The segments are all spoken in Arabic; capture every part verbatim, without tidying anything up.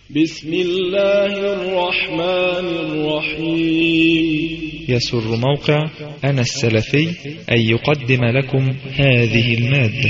بسم الله الرحمن الرحيم. يسر موقع أنا السلفي أن يقدم لكم هذه المادة.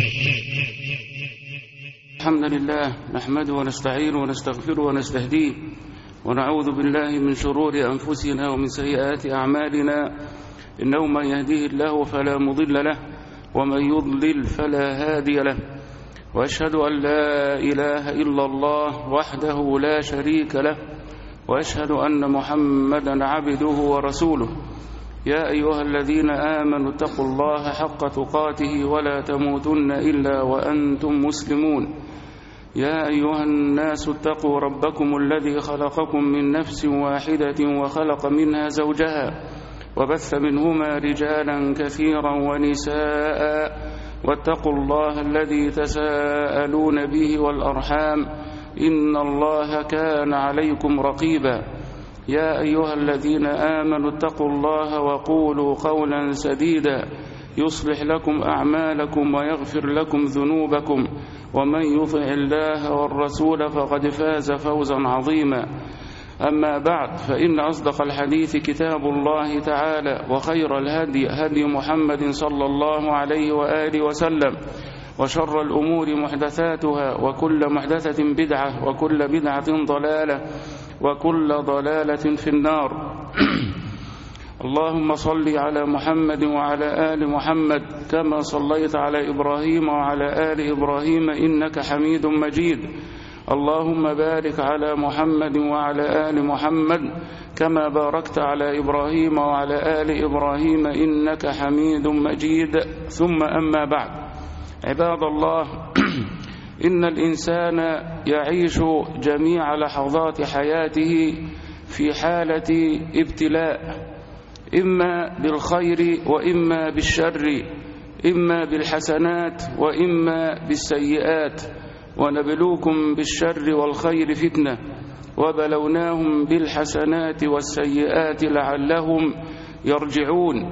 الحمد لله نحمده ونستعينه ونستغفره ونستهديه ونعوذ بالله من شرور أنفسنا ومن سيئات أعمالنا، إنه من يهديه الله فلا مضل له ومن يضلل فلا هادي له، وأشهد أن لا إله إلا الله وحده لا شريك له، وأشهد أن محمدا عبده ورسوله. يا أيها الذين آمنوا اتقوا الله حق تقاته ولا تموتن إلا وأنتم مسلمون. يا أيها الناس اتقوا ربكم الذي خلقكم من نفس واحدة وخلق منها زوجها وبث منهما رجالا كثيرا ونساء، واتقوا الله الذي تساءلون به والأرحام إن الله كان عليكم رقيبا. يا أيها الذين آمنوا اتقوا الله وقولوا قولا سديدا يصلح لكم أعمالكم ويغفر لكم ذنوبكم، ومن يطع الله والرسول فقد فاز فوزا عظيما. أما بعد، فإن أصدق الحديث كتاب الله تعالى، وخير الهدي هدي محمد صلى الله عليه وآله وسلم، وشر الأمور محدثاتها، وكل محدثة بدعة، وكل بدعة ضلالة، وكل ضلالة في النار. اللهم صل على محمد وعلى آل محمد كما صليت على إبراهيم وعلى آل إبراهيم إنك حميد مجيد. اللهم بارك على محمد وعلى آل محمد كما باركت على إبراهيم وعلى آل إبراهيم إنك حميد مجيد. ثم أما بعد، عباد الله، إن الإنسان يعيش جميع لحظات حياته في حالة ابتلاء، إما بالخير وإما بالشر، إما بالحسنات وإما بالسيئات، ونبلوكم بالشر والخير فتنة، وبلوناهم بالحسنات والسيئات لعلهم يرجعون.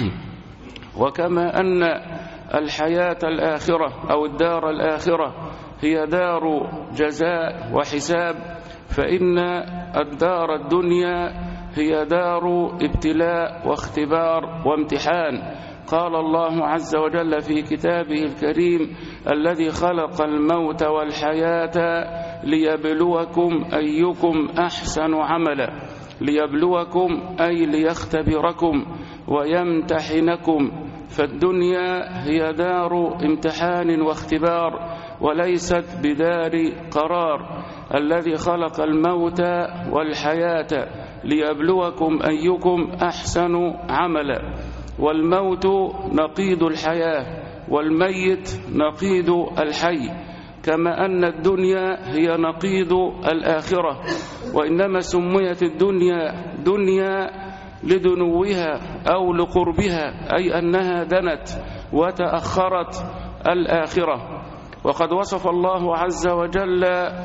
وكما أن الحياة الآخرة أو الدار الآخرة هي دار جزاء وحساب، فإن الدار الدنيا هي دار ابتلاء واختبار وامتحان. قال الله عز وجل في كتابه الكريم: الذي خلق الموت والحياة ليبلوكم أيكم أحسن عملا. ليبلوكم أي ليختبركم ويمتحنكم، فالدنيا هي دار امتحان واختبار وليست بدار قرار. الذي خلق الموت والحياة ليبلوكم أيكم أحسن عملا. والموت نقيض الحياة، والميت نقيض الحي، كما أن الدنيا هي نقيض الآخرة. وإنما سميت الدنيا دنيا لدنوها أو لقربها، أي أنها دنت وتأخرت الآخرة. وقد وصف الله عز وجل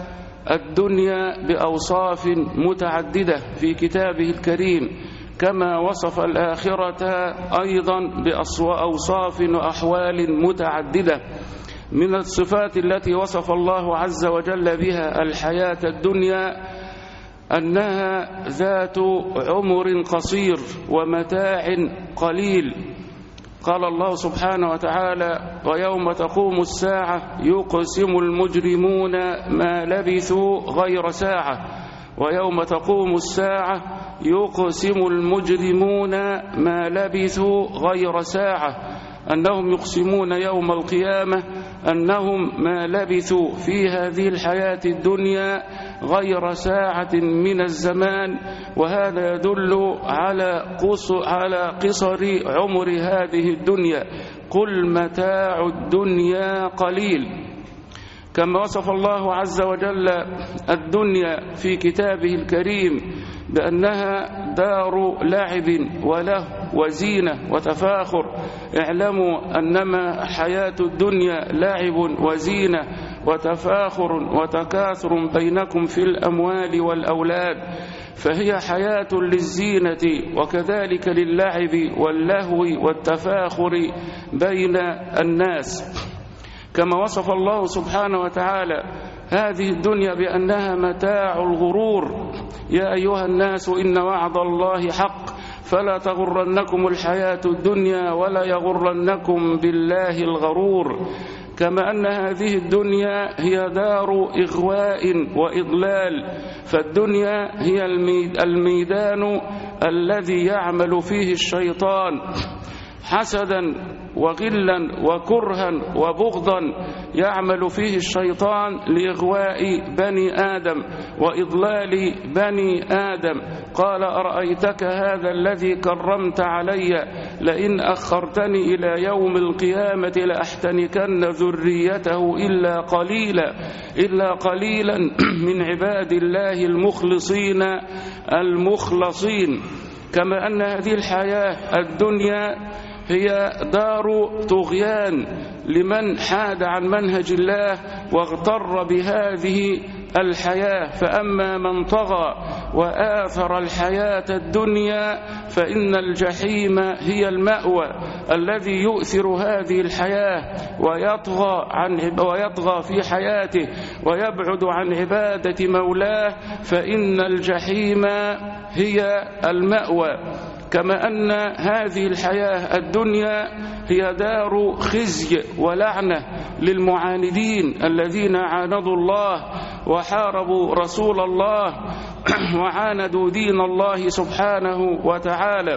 الدنيا بأوصاف متعددة في كتابه الكريم، كما وصف الآخرة أيضا بأوصاف وأحوال متعددة. من الصفات التي وصف الله عز وجل بها الحياة الدنيا أنها ذات عمر قصير ومتاع قليل. قال الله سبحانه وتعالى: ويوم تقوم الساعة يقسم المجرمون ما لبثوا غير ساعة. ويوم تقوم الساعة يقسم المجرمون ما لبثوا غير ساعة، أنهم يقسمون يوم القيامة أنهم ما لبثوا في هذه الحياة الدنيا غير ساعة من الزمان. وهذا يدل على على قصر عمر هذه الدنيا. قل متاع الدنيا قليل. كما وصف الله عز وجل الدنيا في كتابه الكريم بأنها دار لعب وله وزينة وتفاخر. اعلموا أنما حياة الدنيا لعب وزينة وتفاخر وتكاثر بينكم في الأموال والأولاد، فهي حياة للزينة وكذلك للعب واللهو والتفاخر بين الناس. كما وصف الله سبحانه وتعالى هذه الدنيا بأنها متاع الغرور. يا أيها الناس إن وعد الله حق فلا تغرنكم الحياة الدنيا ولا يغرنكم بالله الغرور. كما أن هذه الدنيا هي دار إغواء وإضلال، فالدنيا هي الميدان الذي يعمل فيه الشيطان حسدا وغلا وكرها وبغضا، يعمل فيه الشيطان لإغواء بني آدم وإضلال بني آدم. قال أرأيتك هذا الذي كرمت علي لئن أخرتني إلى يوم القيامة لأحتنكن ذريته إلا قليلا إلا قليلا من عباد الله المخلصين المخلصين. كما أن هذه الحياة الدنيا هي دار طغيان لمن حاد عن منهج الله واغتر بهذه الحياة. فأما من طغى وآثر الحياة الدنيا فإن الجحيم هي المأوى، الذي يؤثر هذه الحياة ويطغى عن ويطغى في حياته ويبعد عن عبادة مولاه فإن الجحيم هي المأوى. كما أن هذه الحياة الدنيا هي دار خزي ولعنة للمعاندين الذين عاندوا الله وحاربوا رسول الله وعاندوا دين الله سبحانه وتعالى،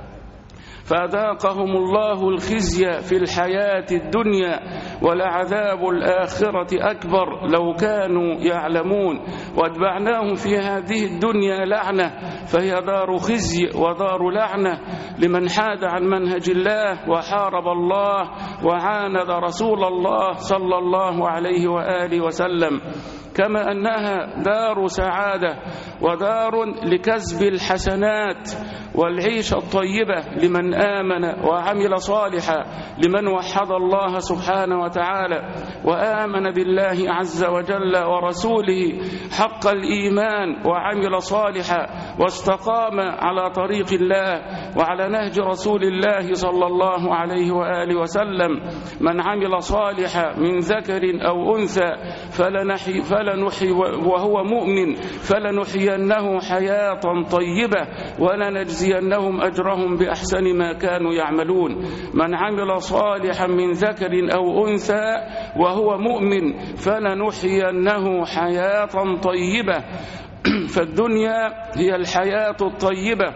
فأذاقهم الله الخزي في الحياة الدنيا ولعذاب الآخرة أكبر لو كانوا يعلمون. واتبعناهم في هذه الدنيا لعنة، فهي دار خزي ودار لعنة لمن حاد عن منهج الله وحارب الله وعاند رسول الله صلى الله عليه وآله وسلم. كما أنها دار سعادة ودار لكسب الحسنات والعيشة الطيبة لمن آمن وعمل صالحا، لمن وحد الله سبحانه وتعالى وآمن بالله عز وجل ورسوله حق الإيمان وعمل صالحا واستقام على طريق الله وعلى نهج رسول الله صلى الله عليه وآله وسلم. من عمل صالحا من ذكر أو أنثى فلنحي فلنحي وهو مؤمن فلنحيينه حياة طيبة ولنجزينهم أجرهم بأحسن ما كانوا يعملون. من عمل صالحا من ذكر أو أنثى وهو مؤمن فلنحيينه حياة طيبة. فالدنيا هي الحياة الطيبة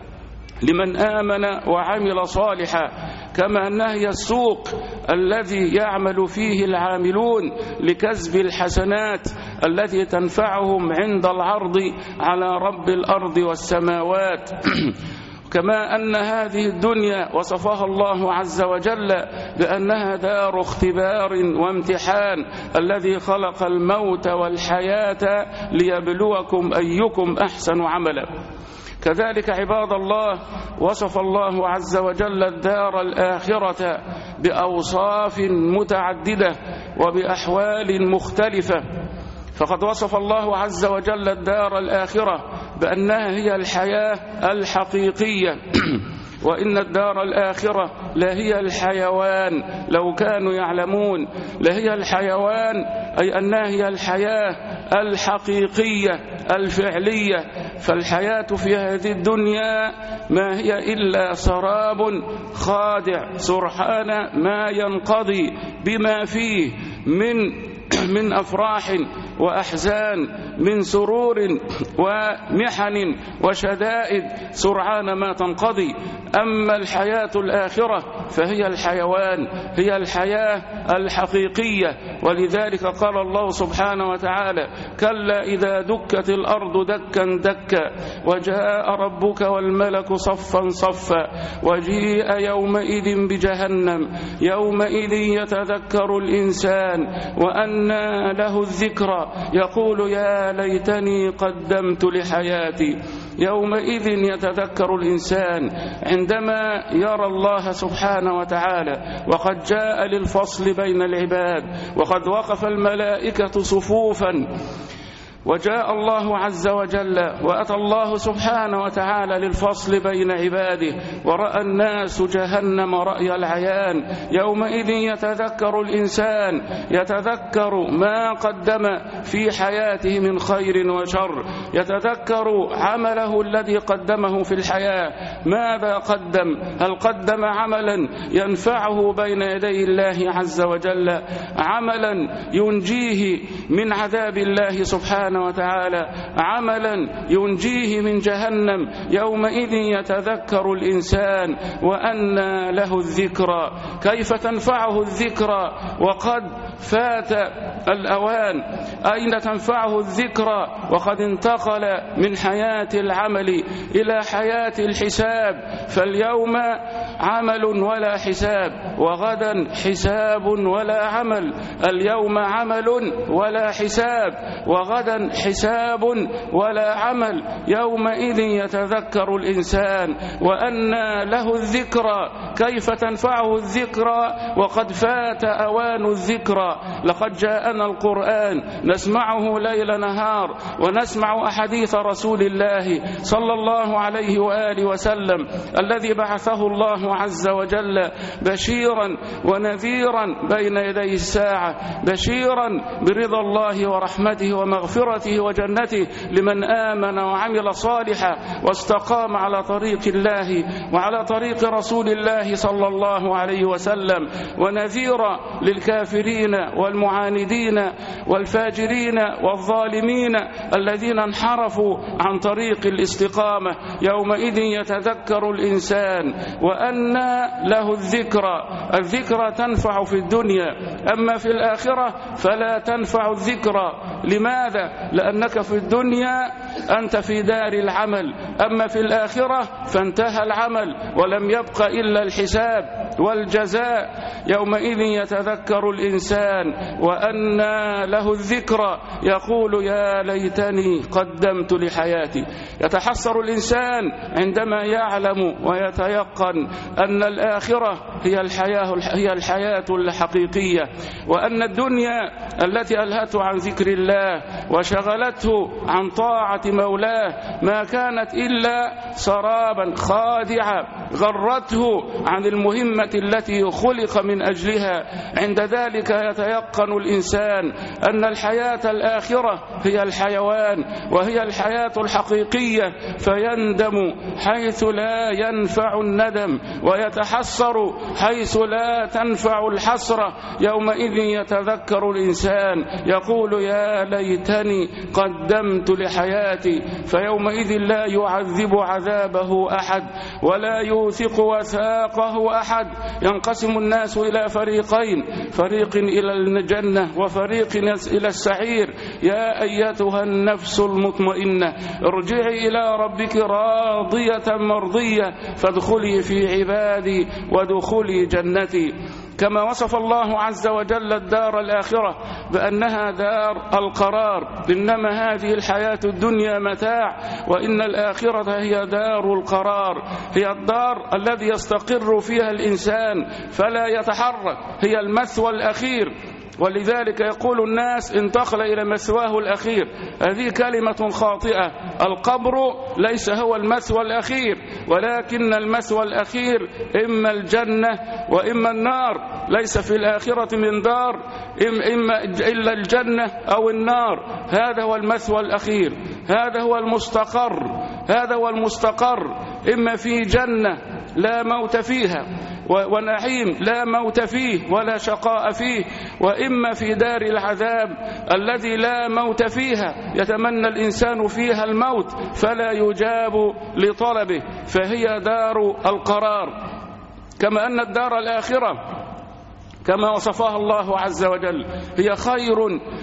لمن آمن وعمل صالحا، كما أنها هي السوق الذي يعمل فيه العاملون لكسب الحسنات التي تنفعهم عند العرض على رب الأرض والسماوات. كما أن هذه الدنيا وصفها الله عز وجل بأنها دار اختبار وامتحان، الذي خلق الموت والحياة ليبلوكم أيكم أحسن عملا. كذلك عباد الله وصف الله عز وجل الدار الآخرة بأوصاف متعددة وبأحوال مختلفة. فقد وصف الله عز وجل الدار الآخرة بأنها هي الحياة الحقيقية وإن الدار الآخرة لهي الحيوان لو كانوا يعلمون. لهي الحيوان أي أنها هي الحياة الحقيقية الفعلية. فالحياة في هذه الدنيا ما هي إلا سراب خادع سرحان ما ينقضي بما فيه من من أفراح وأحزان، من سرور ومحن وشدائد سرعان ما تنقضي. أما الحياة الآخرة فهي الحيوان، هي الحياة الحقيقية. ولذلك قال الله سبحانه وتعالى: كلا إذا دكت الأرض دكا دكا وجاء ربك والملك صفا صفا وجيء يومئذ بجهنم يومئذ يتذكر الإنسان وأنى له الذكرى يقول يا ليتني قدمت لحياتي. يومئذ يتذكر الإنسان عندما يرى الله سبحانه وتعالى وقد جاء للفصل بين العباد وقد وقف الملائكة صفوفا وجاء الله عز وجل وأتى الله سبحانه وتعالى للفصل بين عباده، ورأى الناس جهنم رأي العيان. يومئذ يتذكر الإنسان، يتذكر ما قدم في حياته من خير وشر، يتذكر عمله الذي قدمه في الحياة. ماذا قدم؟ هل قدم عملا ينفعه بين يدي الله عز وجل، عملا ينجيه من عذاب الله سبحانه وتعالى، عملا ينجيه من جهنم؟ يومئذ يتذكر الإنسان وأنى له الذكرى. كيف تنفعه الذكرى وقد فات الأوان؟ أين تنفعه الذكرى وقد انتقل من حياة العمل إلى حياة الحساب؟ فاليوم عمل ولا حساب، وغدا حساب ولا عمل. اليوم عمل ولا حساب، وغدا حساب ولا عمل. يومئذ يتذكر الإنسان وأنى له الذكرى. كيف تنفعه الذكرى وقد فات أوان الذكرى؟ لقد جاءنا القرآن نسمعه ليل نهار، ونسمع أحاديث رسول الله صلى الله عليه وآله وسلم الذي بعثه الله عز وجل بشيرا ونذيرا بين يدي الساعة، بشيرا برضا الله ورحمته ومغفرته وجنته لمن آمن وعمل صالحا واستقام على طريق الله وعلى طريق رسول الله صلى الله عليه وسلم، ونذيرا للكافرين والمعاندين والفاجرين والظالمين الذين انحرفوا عن طريق الاستقامة. يومئذ يتذكر الإنسان وأنى له الذكرى. الذكرى تنفع في الدنيا، أما في الآخرة فلا تنفع الذكرى. لماذا؟ لأنك في الدنيا أنت في دار العمل، أما في الآخرة فانتهى العمل ولم يبق إلا الحساب والجزاء. يومئذ يتذكر الإنسان وأنى له الذكرى، يقول يا ليتني قدمت لحياتي. يتحسر الإنسان عندما يعلم ويتيقن أن الآخرة هي الحياة هي الحياة الحقيقية، وأن الدنيا التي ألهته عن ذكر الله وشغلته عن طاعة مولاه ما كانت إلا سرابا خادعة غرته عن المهمة التي خلق من أجلها. عند ذلك يتيقن الإنسان أن الحياة الآخرة هي الحيوان وهي الحياة الحقيقية، فيندم حيث لا ينفع الندم، ويتحسر حيث لا تنفع الحسرة. يومئذ يتذكر الإنسان يقول يا ليتني قدمت لحياتي. فيومئذ لا يعذب عذابه أحد ولا يوثق وثاقه أحد. ينقسم الناس إلى فريقين، فريق إلى الجنة وفريق إلى السعير. يا أيتها النفس المطمئنة ارجعي إلى ربك راضية مرضية فادخلي في عبادي وادخلي جنتي. كما وصف الله عز وجل الدار الآخرة بأنها دار القرار، إنما هذه الحياة الدنيا متاع وإن الآخرة هي دار القرار، هي الدار الذي يستقر فيها الإنسان فلا يتحرك، هي المثوى الأخير. ولذلك يقول الناس انتقل إلى مثواه الأخير. هذه كلمة خاطئة. القبر ليس هو المثوى الأخير، ولكن المثوى الأخير إما الجنة وإما النار. ليس في الآخرة من دار إما إلا الجنة أو النار. هذا هو المثوى الأخير، هذا هو المستقر، هذا هو المستقر. إما في جنة لا موت فيها ونعيم لا موت فيه ولا شقاء فيه، وإما في دار العذاب الذي لا موت فيها يتمنى الإنسان فيها الموت فلا يجاب لطلبه، فهي دار القرار. كما أن الدار الآخرة كما وصفها الله عز وجل هي خير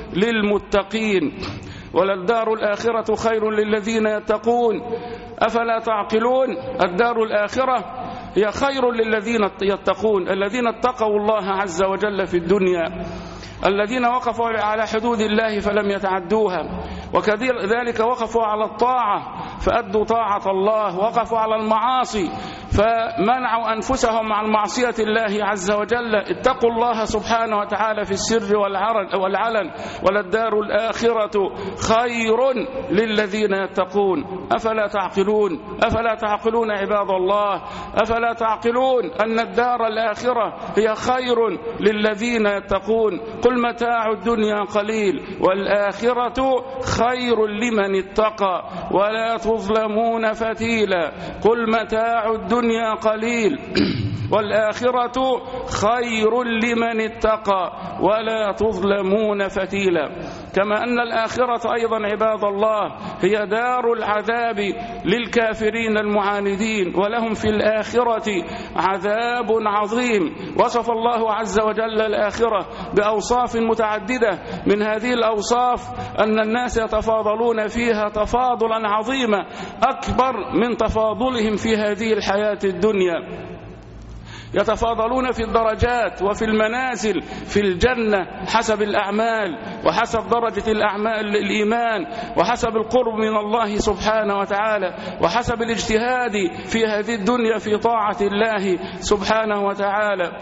للمتقين، وللدار الآخرة خير للذين يتقون أفلا تعقلون. الدار الآخرة هي خير للذين يتقون، الذين اتقوا الله عز وجل في الدنيا، الذين وقفوا على حدود الله فلم يتعدوها، وكذلك وقفوا على الطاعة فأدوا طاعة الله، وقفوا على المعاصي فمنعوا أنفسهم عن معصية الله عز وجل. اتقوا الله سبحانه وتعالى في السر والعلن، وللدار الآخرة خير للذين يتقون. أفلا تعقلون؟ أفلا تعقلون عباد الله؟ أفلا تعقلون أن الدار الآخرة هي خير للذين يتقون؟ قل متاع الدنيا قليل والآخرة خير لمن اتقى ولا تظلمون فتيلا. قل متاع الدنيا قليل والآخرة خير لمن اتقى ولا تظلمون فتيلا. كما أن الآخرة أيضا عباد الله هي دار العذاب للكافرين المعاندين، ولهم في الآخرة عذاب عظيم. وصف الله عز وجل الآخرة بأوصاف متعددة، من هذه الأوصاف أن الناس يتفاضلون فيها تفاضلا عظيما أكبر من تفاضلهم في هذه الحياة الدنيا. يتفاضلون في الدرجات وفي المنازل في الجنة حسب الأعمال، وحسب درجة الأعمال الإيمان، وحسب القرب من الله سبحانه وتعالى، وحسب الاجتهاد في هذه الدنيا في طاعة الله سبحانه وتعالى.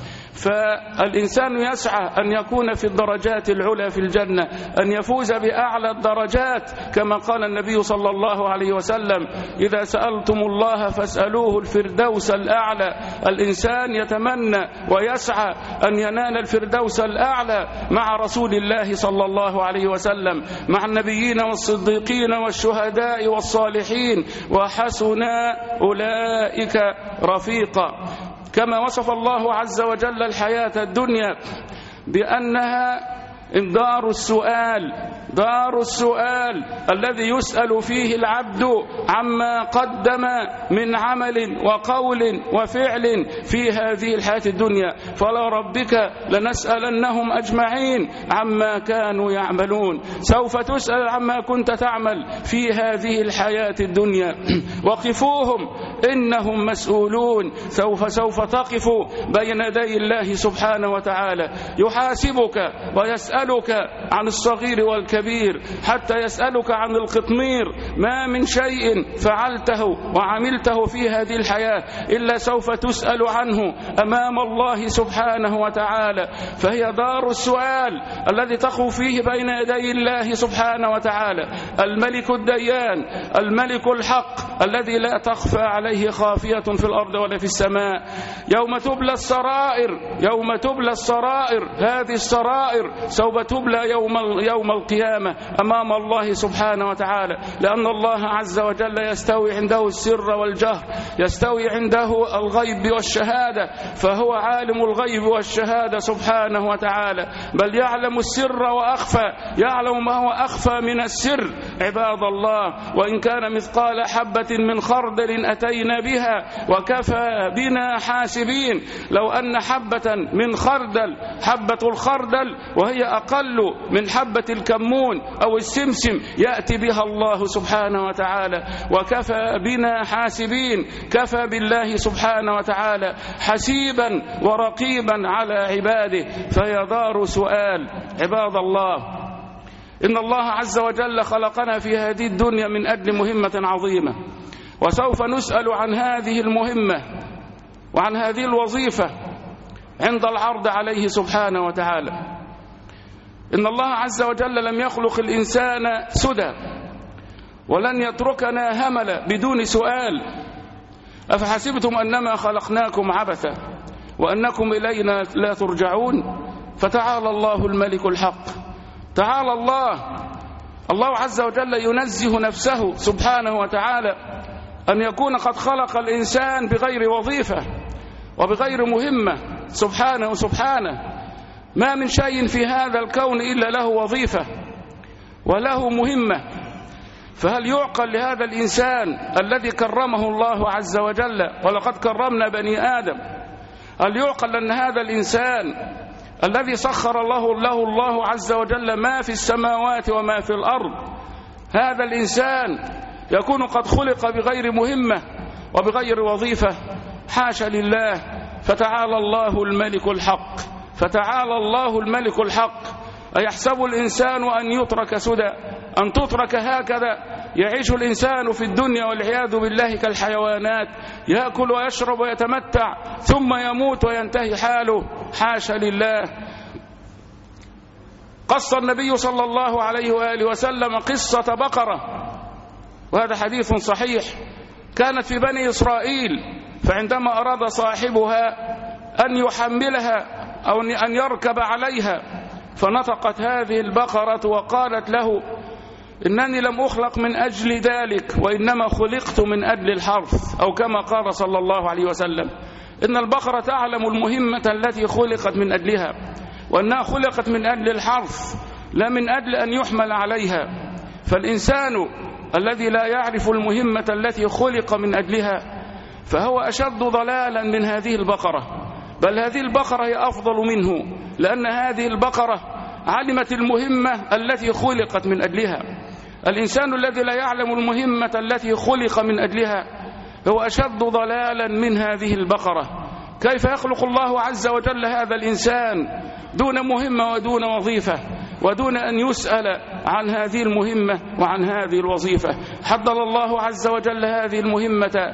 فالإنسان يسعى أن يكون في الدرجات العلى في الجنة، أن يفوز بأعلى الدرجات، كما قال النبي صلى الله عليه وسلم: إذا سألتم الله فاسألوه الفردوس الأعلى. الإنسان يتمنى ويسعى أن ينال الفردوس الأعلى مع رسول الله صلى الله عليه وسلم، مع النبيين والصديقين والشهداء والصالحين، وحسن أولئك رفيقا. كما وصف الله عز وجل الحياة الدنيا بأنها دار السؤال، دار السؤال الذي يسأل فيه العبد عما قدم من عمل وقول وفعل في هذه الحياة الدنيا. فلا ربك لنسألنهم أجمعين عما كانوا يعملون. سوف تسأل عما كنت تعمل في هذه الحياة الدنيا. وقفوهم إنهم مسؤولون. سوف سوف تقف بين يدي الله سبحانه وتعالى، يحاسبك ويسألك عن الصغير والكبير، حتى يسألك عن القطمير. ما من شيء فعلته وعملته في هذه الحياة إلا سوف تسأل عنه أمام الله سبحانه وتعالى. فهي دار السؤال الذي تقف فيه بين يدي الله سبحانه وتعالى، الملك الديان، الملك الحق الذي لا تخفى عليه خافية في الأرض ولا في السماء. يوم تبلى السرائر، يوم تبلى السرائر، هذه السرائر سوف تبلى يوم يوم القيامة أمام الله سبحانه وتعالى، لأن الله عز وجل يستوي عنده السر والجهر، يستوي عنده الغيب والشهادة، فهو عالم الغيب والشهادة سبحانه وتعالى، بل يعلم السر وأخفى، يعلم ما هو أخفى من السر عباد الله. وإن كان مثقال حبة من خردل أتينا بها وكفى بنا حاسبين. لو أن حبة من خردل، حبة الخردل وهي أقل من حبة الكمون أو السمسم، يأتي بها الله سبحانه وتعالى. وكفى بنا حاسبين، كفى بالله سبحانه وتعالى حسيبا ورقيبا على عباده. فهي دار سؤال عباد الله. إن الله عز وجل خلقنا في هذه الدنيا من أجل مهمة عظيمة، وسوف نسأل عن هذه المهمة وعن هذه الوظيفة عند العرض عليه سبحانه وتعالى. إن الله عز وجل لم يخلق الإنسان سدى، ولن يتركنا هملا بدون سؤال. أفحسبتم أنما خلقناكم عبثا وأنكم إلينا لا ترجعون؟ فتعالى الله الملك الحق، تعالى الله. الله عز وجل ينزه نفسه سبحانه وتعالى أن يكون قد خلق الإنسان بغير وظيفة وبغير مهمة سبحانه سبحانه. ما من شيء في هذا الكون إلا له وظيفة وله مهمة. فهل يعقل لهذا الإنسان الذي كرمه الله عز وجل، ولقد كرمنا بني آدم، هل يعقل أن هذا الإنسان الذي سخر الله له الله عز وجل ما في السماوات وما في الأرض، هذا الإنسان يكون قد خلق بغير مهمة وبغير وظيفة؟ حاشا لله. فتعالى الله الملك الحق، فتعالى الله الملك الحق. أيحسب الإنسان أن يترك سدى، أن تترك هكذا يعيش الإنسان في الدنيا والعياذ بالله كالحيوانات، يأكل ويشرب ويتمتع ثم يموت وينتهي حاله، حاشا لله. قص النبي صلى الله عليه وآله وسلم قصة بقرة، وهذا حديث صحيح، كانت في بني إسرائيل، فعندما أراد صاحبها أن يحملها أو أن يركب عليها فنطقت هذه البقرة وقالت له: إنني لم أخلق من أجل ذلك، وإنما خلقت من أجل الحرث، أو كما قال صلى الله عليه وسلم. إن البقرة تعلم المهمة التي خلقت من أجلها، وأنها خلقت من أجل الحرث لا من أجل أن يحمل عليها. فالإنسان الذي لا يعرف المهمة التي خلق من أجلها فهو أشد ضلالا من هذه البقرة، بل هذه البقرة هي أفضل منه، لأن هذه البقرة علمت المهمة التي خلقت من أجلها. الإنسان الذي لا يعلم المهمة التي خلق من أجلها هو أشد ضلالا من هذه البقرة. كيف يخلق الله عز وجل هذا الإنسان دون مهمة ودون وظيفة، ودون أن يسأل عن هذه المهمة وعن هذه الوظيفة؟ حدد الله عز وجل هذه المهمة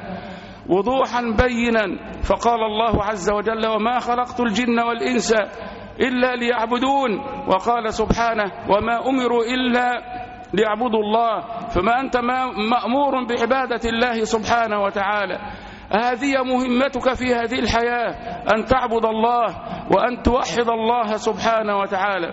وضوحا بينا، فقال الله عز وجل: وما خلقت الجن والإنس إلا ليعبدون. وقال سبحانه: وما أمروا إلا ليعبدوا الله. فما أنت مأمور بعبادة الله سبحانه وتعالى. هذه مهمتك في هذه الحياة، أن تعبد الله وأن توحد الله سبحانه وتعالى.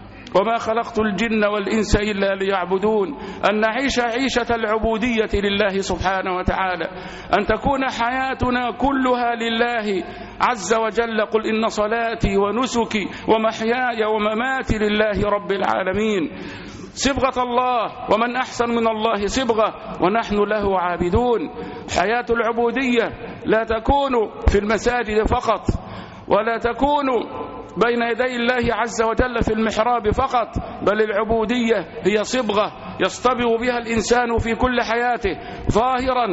وما خلقت الجن والإنس إلا ليعبدون، أن نعيش عيشة العبودية لله سبحانه وتعالى، أن تكون حياتنا كلها لله عز وجل. قل إن صلاتي ونسكي ومحياي ومماتي لله رب العالمين. صبغة الله، ومن أحسن من الله صبغة، ونحن له عابدون. حياة العبودية لا تكون في المساجد فقط، ولا تكون بين يدي الله عز وجل في المحراب فقط، بل العبودية هي صبغة يصطبغ بها الإنسان في كل حياته، ظاهرا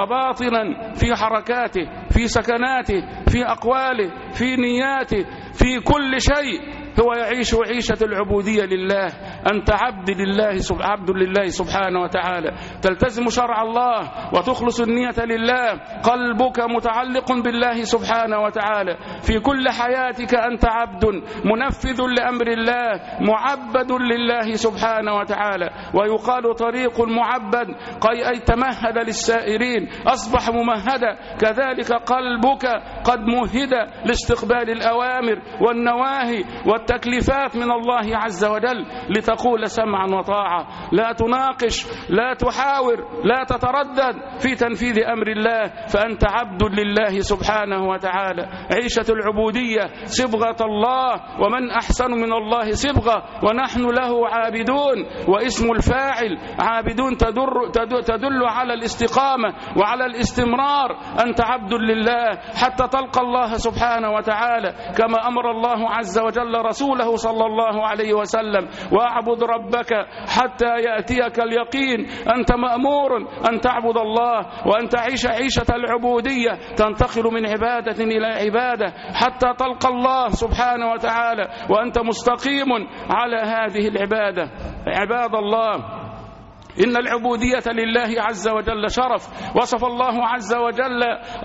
وباطنا، في حركاته، في سكناته، في أقواله، في نياته، في كل شيء هو يعيش عيشة العبودية لله. أنت عبد لله عبد لله سبحانه وتعالى، تلتزم شرع الله وتخلص النية لله، قلبك متعلق بالله سبحانه وتعالى. في كل حياتك أنت عبد منفذ لأمر الله، معبد لله سبحانه وتعالى. ويقال طريق المعبد أي تمهد للسائرين، أصبح ممهدا. كذلك قلبك قد مهد لاستقبال الأوامر والنواهي والتكليفات من الله عز وجل، لتقول سمعا وطاعة، لا تناقش، لا تحاور، لا تتردد في تنفيذ أمر الله، فأنت عبد لله سبحانه وتعالى. عيشة العبودية صبغة الله، ومن أحسن من الله صبغة، ونحن له عابدون. واسم الفاعل عابدون تدل, تدل على الاستقامة وعلى الاستمرار. أنت عبد لله حتى تلقى الله سبحانه وتعالى، كما أمر الله عز وجل رسوله صلى الله عليه وسلم: واعبد ربك حتى يأتيك اليقين. أنت مأمور أن تعبد الله وأن تعيش عيشة العبودية، تنتقل من عبادة إلى عبادة حتى تلقى الله سبحانه وتعالى وأنت مستقيم على هذه العبادة. عباد الله، إن العبودية لله عز وجل شرف، وصف الله عز وجل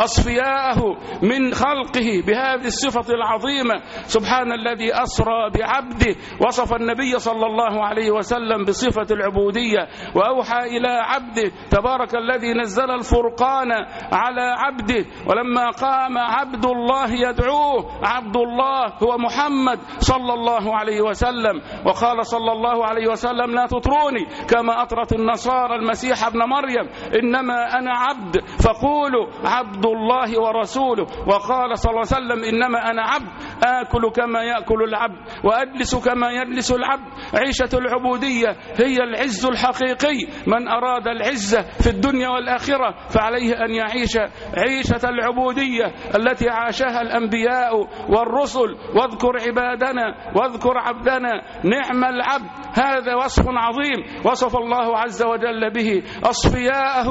أصفياءه من خلقه بهذه الصفة العظيمة. سبحان الذي أسرى بعبده، وصف النبي صلى الله عليه وسلم بصفة العبودية، وأوحى إلى عبده. تبارك الذي نزل الفرقان على عبده. ولما قام عبد الله يدعوه، عبد الله هو محمد صلى الله عليه وسلم. وقال صلى الله عليه وسلم: لا تطروني كما أطرت النصارى المسيح ابن مريم، إنما أنا عبد فقولوا عبد الله ورسوله. وقال صلى الله عليه وسلم: إنما أنا عبد آكل كما يأكل العبد وأجلس كما يجلس العبد. عيشة العبودية هي العز الحقيقي. من أراد العزة في الدنيا والآخرة فعليه أن يعيش عيشة العبودية التي عاشها الأنبياء والرسل. واذكر عبادنا واذكر عبدنا نعم العبد. هذا وصف عظيم وصف الله عز وجل به أصفياءه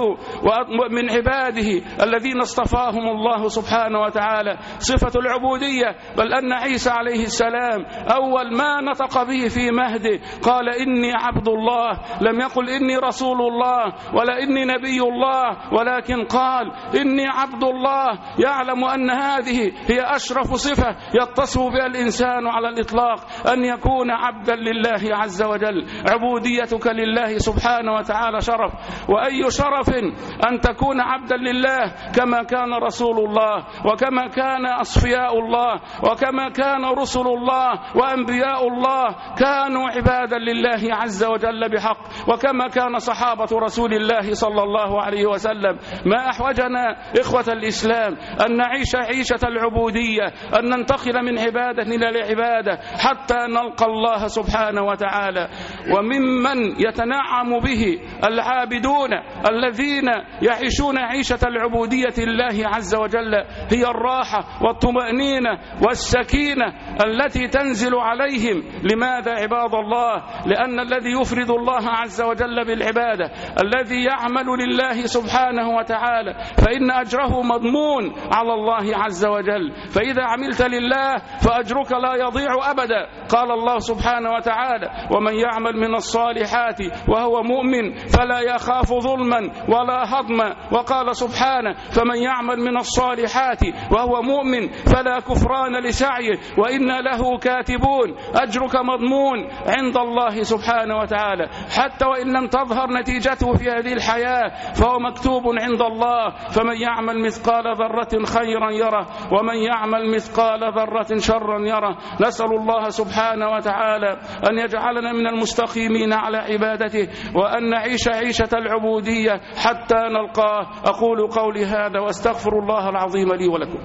ومن عباده الذين اصطفاهم الله سبحانه وتعالى صفة العبودية. بل أن عيسى عليه السلام أول ما نطق به في مهده قال إني عبد الله، لم يقل إني رسول الله ولا إني نبي الله، ولكن قال إني عبد الله، يعلم أن هذه هي أشرف صفة يتصف بها الإنسان على الإطلاق، أن يكون عبدا لله عز وجل. عبوديتك لله سبحانه وتعالى شرف، وأي شرف أن تكون عبدا لله كما كان رسول الله وكما كان أصفياء الله وكما كان رسل الله وأنبياء الله كانوا عبادا لله عز وجل بحق، وكما كان صحابة رسول الله صلى الله عليه وسلم. ما أحوجنا إخوة الإسلام أن نعيش عيشة العبودية، أن ننتقل من عبادة إلى العبادة حتى نلقى الله سبحانه وتعالى. وممن يتنعم به العابدون الذين يعيشون عيشة العبودية لله عز وجل هي الراحة والطمأنينة والسكينة التي تنزل عليهم. لماذا عباد الله؟ لأن الذي يفرد الله عز وجل بالعبادة، الذي يعمل لله سبحانه وتعالى، فإن أجره مضمون على الله عز وجل. فإذا عملت لله فأجرك لا يضيع أبدا. قال الله سبحانه وتعالى ومن يعمل من الصالحات وهو مؤمن فلا يخاف ظلما ولا هضما. وقال سبحانه فمن يعمل من الصالحات وهو مؤمن فلا كفران لسعيه وإنا له كاتبون. أجرك مضمون عند الله سبحانه وتعالى، حتى وإن لم تظهر نتيجته في هذه الحياة فهو مكتوب عند الله. فمن يعمل مثقال ذرة خيرا يره ومن يعمل مثقال ذرة شرا يره. نسأل الله سبحانه وتعالى أن يجعلنا من المستقيمين على عبادته، وأن نعيش عيشة العبودية حتى نلقاه. أقول قولي هذا واستغفر الله العظيم لي ولكم.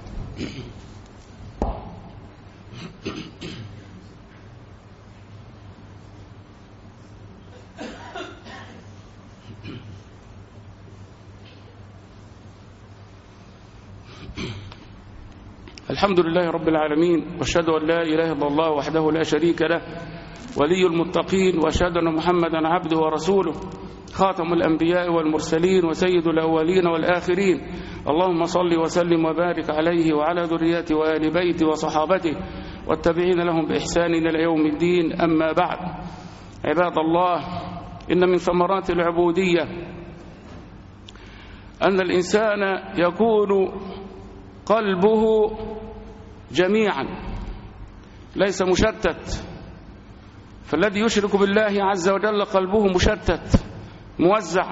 الحمد لله رب العالمين، واشهد أن لا إله إلا الله وحده لا شريك له ولي المتقين، واشهد أن محمدا عبده ورسوله خاتم الأنبياء والمرسلين وسيد الأولين والآخرين. اللهم صل وسلم وبارك عليه وعلى ذريته وآل بيته وصحابته والتابعين لهم بإحسان إلى يوم الدين. أما بعد، عباد الله، إن من ثمرات العبودية أن الإنسان يكون قلبه جميعا ليس مشتت. فالذي يشرك بالله عز وجل قلبه مشتت موزع،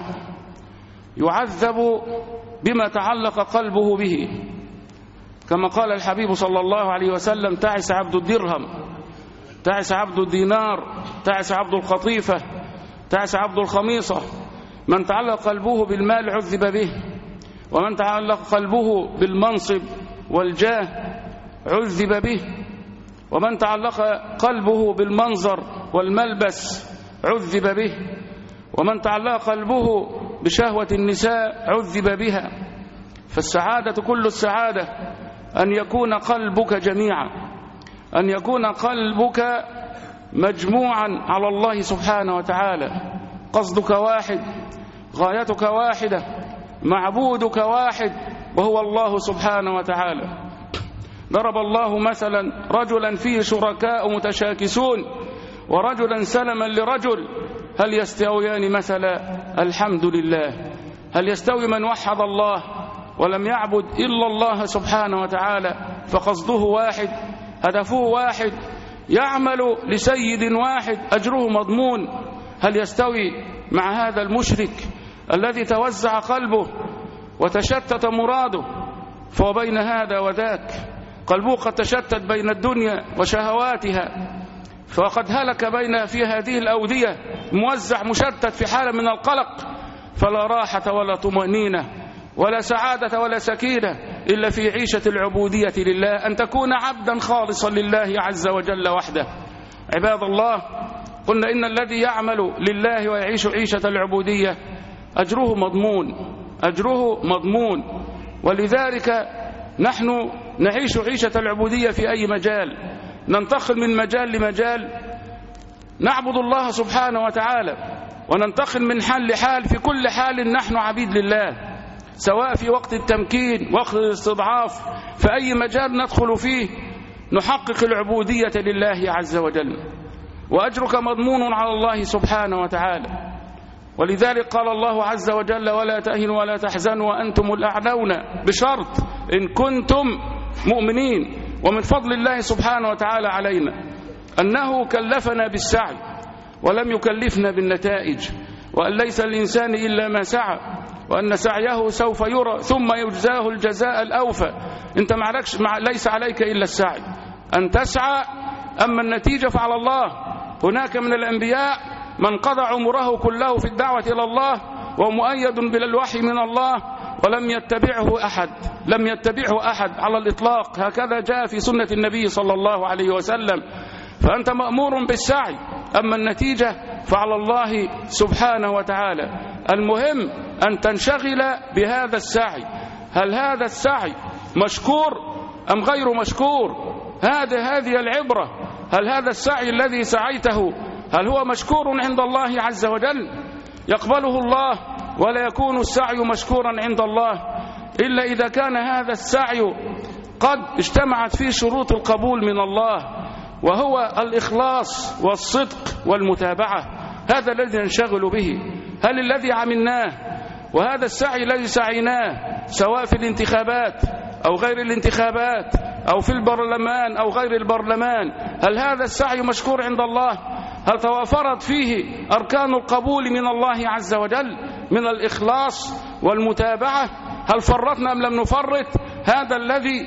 يعذب بما تعلق قلبه به، كما قال الحبيب صلى الله عليه وسلم تعس عبد الدرهم، تعس عبد الدينار، تعس عبد القطيفة، تعس عبد الخميصة. من تعلق قلبه بالمال عذب به، ومن تعلق قلبه بالمنصب والجاه عذب به، ومن تعلق قلبه بالمنظر والملبس عذب به، ومن تعلق قلبه بشهوة النساء عذب بها. فالسعادة كل السعادة أن يكون قلبك جميعا، أن يكون قلبك مجموعا على الله سبحانه وتعالى، قصدك واحد، غايتك واحدة، معبودك واحد وهو الله سبحانه وتعالى. ضرب الله مثلا رجلا فيه شركاء متشاكسون ورجلا سلما لرجل هل يستويان مثلا؟ الحمد لله. هل يستوي من وحد الله ولم يعبد إلا الله سبحانه وتعالى فقصده واحد، هدفه واحد، يعمل لسيد واحد، أجره مضمون؟ هل يستوي مع هذا المشرك الذي توزع قلبه وتشتت مراده؟ فهو بين هذا وذاك، قلبه قد تشتت بين الدنيا وشهواتها، فقد هلك بين في هذه الأودية، موزع مشتت في حالة من القلق، فلا راحة ولا طمأنينة ولا سعادة ولا سكينة إلا في عيشة العبودية لله، أن تكون عبدا خالصا لله عز وجل وحده. عباد الله، قلنا إن الذي يعمل لله ويعيش عيشة العبودية أجره مضمون، أجره مضمون. ولذلك نحن نعيش عيشة العبودية في أي مجال، ننتقل من مجال لمجال، نعبد الله سبحانه وتعالى وننتقل من حال لحال. في كل حال نحن عبيد لله، سواء في وقت التمكين، وقت الاستضعاف، في أي مجال ندخل فيه نحقق العبودية لله عز وجل، وأجرك مضمون على الله سبحانه وتعالى. ولذلك قال الله عز وجل: ولا تهنوا ولا تحزنوا وأنتم الأعلون، بشرط إن كنتم مؤمنين. ومن فضل الله سبحانه وتعالى علينا أنه كلفنا بالسعي ولم يكلفنا بالنتائج، وأن ليس الإنسان إلا ما سعى، وأن سعيه سوف يرى ثم يجزاه الجزاء الأوفى. أنت معلكش مع ليس عليك إلا السعي أن تسعى، أما النتيجة فعلى الله. هناك من الأنبياء من قضى عمره كله في الدعوة إلى الله ومؤيد بالوحي من الله ولم يتبعه أحد، لم يتبعه أحد على الإطلاق. هكذا جاء في سنة النبي صلى الله عليه وسلم. فأنت مأمور بالسعي، أما النتيجة فعلى الله سبحانه وتعالى. المهم أن تنشغل بهذا السعي. هل هذا السعي مشكور أم غير مشكور؟ هذه هذه العبرة. هل هذا السعي الذي سعيته هل هو مشكور عند الله عز وجل؟ يقبله الله، ولا يكون السعي مشكورا عند الله إلا إذا كان هذا السعي قد اجتمعت فيه شروط القبول من الله، وهو الإخلاص والصدق والمتابعة. هذا الذي ننشغل به. هل الذي عملناه وهذا السعي الذي سعيناه سواء في الانتخابات أو غير الانتخابات أو في البرلمان أو غير البرلمان، هل هذا السعي مشكور عند الله؟ هل توافرت فيه أركان القبول من الله عز وجل من الإخلاص والمتابعة؟ هل فرطنا أم لم نفرط؟ هذا الذي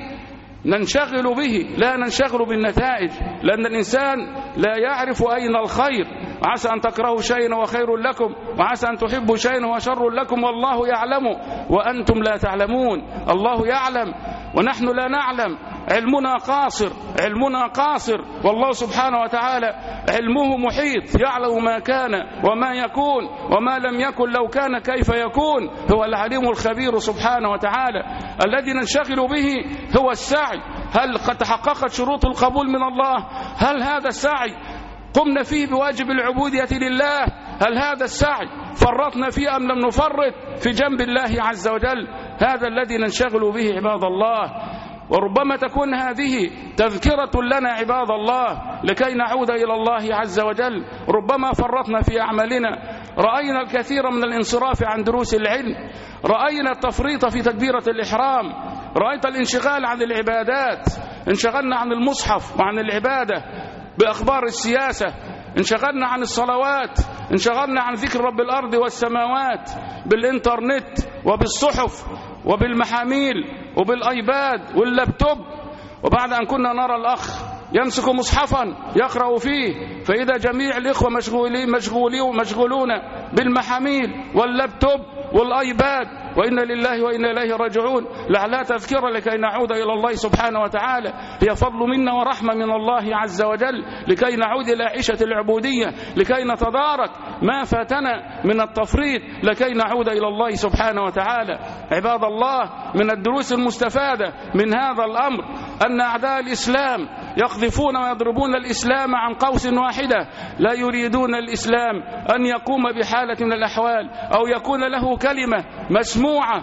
ننشغل به، لا ننشغل بالنتائج، لأن الإنسان لا يعرف أين الخير. وعسى أن تكرهوا شيئا وخير لكم، وعسى أن تحبوا شيئا وشر لكم، والله يعلم وأنتم لا تعلمون. الله يعلم ونحن لا نعلم. علمنا قاصر، علمنا قاصر، والله سبحانه وتعالى علمه محيط، يعلم ما كان وما يكون وما لم يكن لو كان كيف يكون. هو العليم الخبير سبحانه وتعالى. الذي ننشغل به هو السعي. هل قد تحققت شروط القبول من الله؟ هل هذا السعي قمنا فيه بواجب العبودية لله؟ هل هذا السعي فرطنا فيه أم لم نفرط في جنب الله عز وجل؟ هذا الذي ننشغل به عباد الله. وربما تكون هذه تذكرة لنا عباد الله لكي نعود إلى الله عز وجل. ربما فرطنا في أعمالنا، رأينا الكثير من الانصراف عن دروس العلم، رأينا التفريط في تكبيرة الإحرام، رأيت الانشغال عن العبادات، انشغلنا عن المصحف وعن العبادة بأخبار السياسة، انشغلنا عن الصلوات، انشغلنا عن ذكر رب الأرض والسماوات بالإنترنت وبالصحف وبالمحاميل وبالآيباد واللابتوب. وبعد أن كنا نرى الأخ يمسك مصحفا يقرأ فيه، فإذا جميع الإخوة مشغولين مشغولين مشغولون بالمحاميل واللابتوب والآيباد، وإنا لله وإنا إليه راجعون. لعلها تذكرة لكي نعود إلى الله سبحانه وتعالى. هي فضل منا ورحمة من الله عز وجل لكي نعود إلى عيشة العبودية، لكي نتدارك ما فاتنا من التفريط، لكي نعود إلى الله سبحانه وتعالى. عباد الله، من الدروس المستفادة من هذا الأمر أن أعداء الإسلام يقذفون ويضربون الإسلام عن قوس واحدة، لا يريدون الإسلام أن يقوم بحالة من الأحوال أو يكون له كلمة مسموعة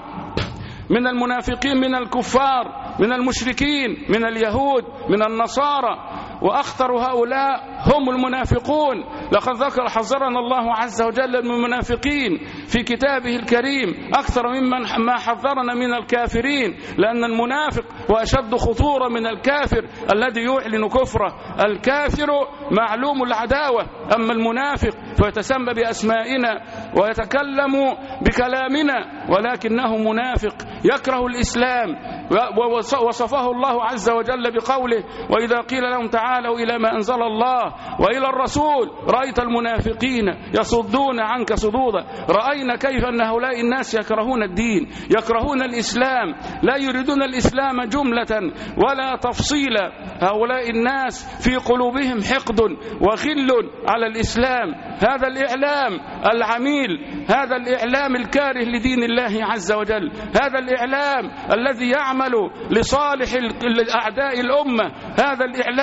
من المنافقين، من الكفار، من المشركين، من اليهود، من النصارى. وأخطر هؤلاء هم المنافقون. لقد ذكر حذرنا الله عز وجل من المنافقين في كتابه الكريم أكثر ممن ما حذرنا من الكافرين، لأن المنافق وأشد خطورة من الكافر الذي يعلن كفره. الكافر معلوم العداوة، أما المنافق فيتسمى بأسمائنا ويتكلم بكلامنا، ولكنه منافق يكره الإسلام. ووصفه الله عز وجل بقوله: وإذا قيل لهم تعالوا إلى ما أنزل الله وإلى الرسول رأيت المنافقين يصدون عنك صدودا. رأينا كيف أن هؤلاء الناس يكرهون الدين، يكرهون الإسلام، لا يريدون الإسلام جملة ولا تفصيلا. هؤلاء الناس في قلوبهم حقد وغل على الإسلام. هذا الإعلام العميل، هذا الإعلام الكاره لدين الله عز وجل، هذا الإعلام الذي يعمل لصالح الأعداء الأمة، هذا الإعلام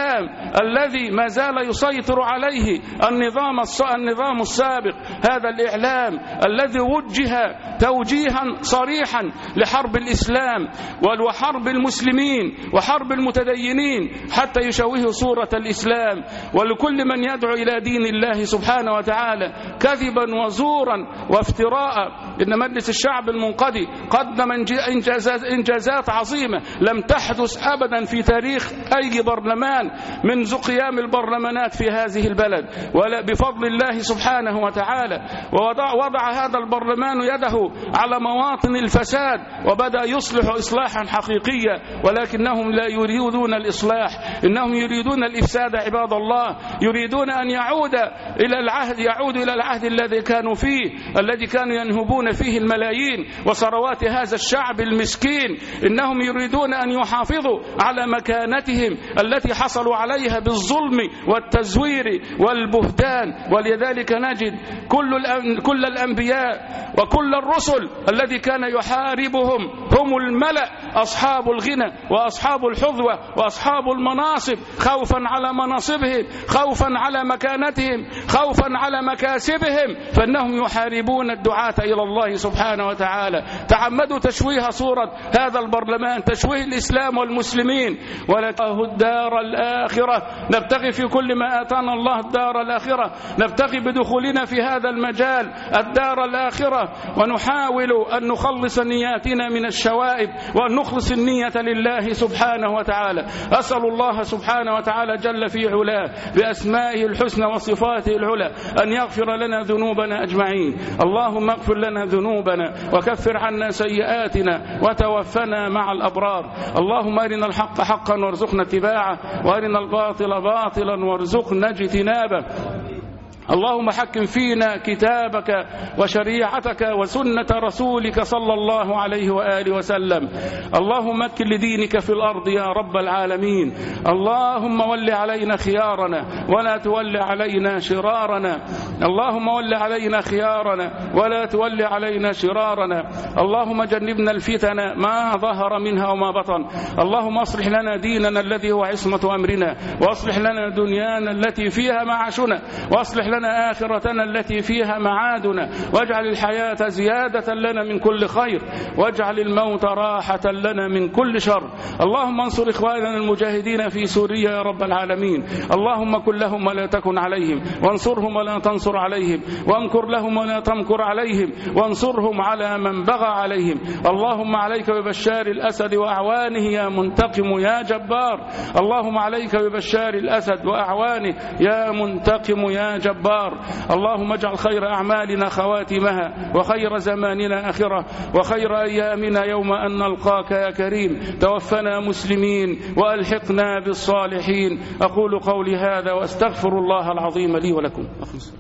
الذي ما زال يسيطر عليه النظام النظام السابق، هذا الإعلام الذي وجه توجيها صريحا لحرب الإسلام وحرب المسلمين وحرب المتدينين حتى يشوهوا صورة الإسلام، ولكل من يدعو إلى دين الله سبحانه وتعالى كذبا وزورا وافتراء. إن مجلس الشعب المنقضي قدم إنجازات, إنجازات عظيمة لم تحدث أبدا في تاريخ أي برلمان منذ قيام البرلمانات في هذه البلد، ولا بفضل الله سبحانه وتعالى. ووضع وضع هذا البرلمان يده على مواطن الفساد وبدأ يصلح إصلاحا حقيقيا، ولكنهم لا يريدون الإصلاح، إنهم يريدون الإفساد عباد الله، يريدون أن يعود إلى العهد يعود إلى العهد الذي كانوا فيه، الذي كانوا ينهبون فيه الملايين وثروات هذا الشعب المسكين. إنهم يريدون أن يحافظوا على مكانتهم التي حصلوا عليها بالظلم والتزوير والبهتان. ولذلك نجد كل كل الأنبياء وكل الرسل الذي كان يحاربهم هم الملأ، أصحاب الغنى وأصحاب الحظوة وأصحاب المناصب، خوفا على مناصبهم، خوفا على مكانتهم، خوفا على مكاسبهم، فإنهم يحاربون الدعاة إلى الله سبحانه وتعالى. تعمدوا تشويه صورة هذا البرلمان، تشويه الإسلام والمسلمين. ولكن الدار الآخرة نبتغي في كل ما آتانا الله الدار الآخرة، نبتغي بدخولنا في هذا المجال الدار الآخرة، ونحاول أن نخلص نياتنا من الشوائب وأن نخلص النية لله سبحانه وتعالى. أسأل الله سبحانه وتعالى جل في علاه بأسمائه الحسنى وصفاته العلى أن يغفر لنا ذنوبنا أجمعين. اللهم اغفر لنا ذنوبنا وكفر عنا سيئاتنا وتوفنا مع الأبرار. اللهم أرنا الحق حقا وارزقنا اتباعه، وأرنا الباطل باطلا وارزقنا اجتنابه. اللهم حكم فينا كتابك وشريعتك وسنة رسولك صلى الله عليه وآله وسلم. اللهم مكن لدينك في الأرض يا رب العالمين. اللهم ول علينا خيارنا ولا تول علينا شرارنا. اللهم ول علينا خيارنا ولا تول علينا شرارنا. اللهم جنبنا الفتن ما ظهر منها وما بطن. اللهم اصلح لنا ديننا الذي هو عصمة أمرنا، واصلح لنا دنيانا التي فيها معاشنا، واصلح لنا آخرتنا التي فيها معادنا، واجعل الحياة زيادة لنا من كل خير، واجعل الموت راحة لنا من كل شر. اللهم انصر إخواننا المجاهدين في سوريا يا رب العالمين. اللهم كن لهم ولا تكن عليهم، وانصرهم ولا تنصر عليهم، وانكر لهم ولا تمكر عليهم، وانصرهم على من بغى عليهم. اللهم عليك ببشار الأسد وأعوانه يا منتقم يا جبار. اللهم عليك ببشار الأسد وأعوانه يا منتقم يا جبار. اللهم اجعل خير أعمالنا خواتمها، وخير زماننا آخرة، وخير أيامنا يوم أن نلقاك يا كريم. توفنا مسلمين وألحقنا بالصالحين. أقول قولي هذا وأستغفر الله العظيم لي ولكم.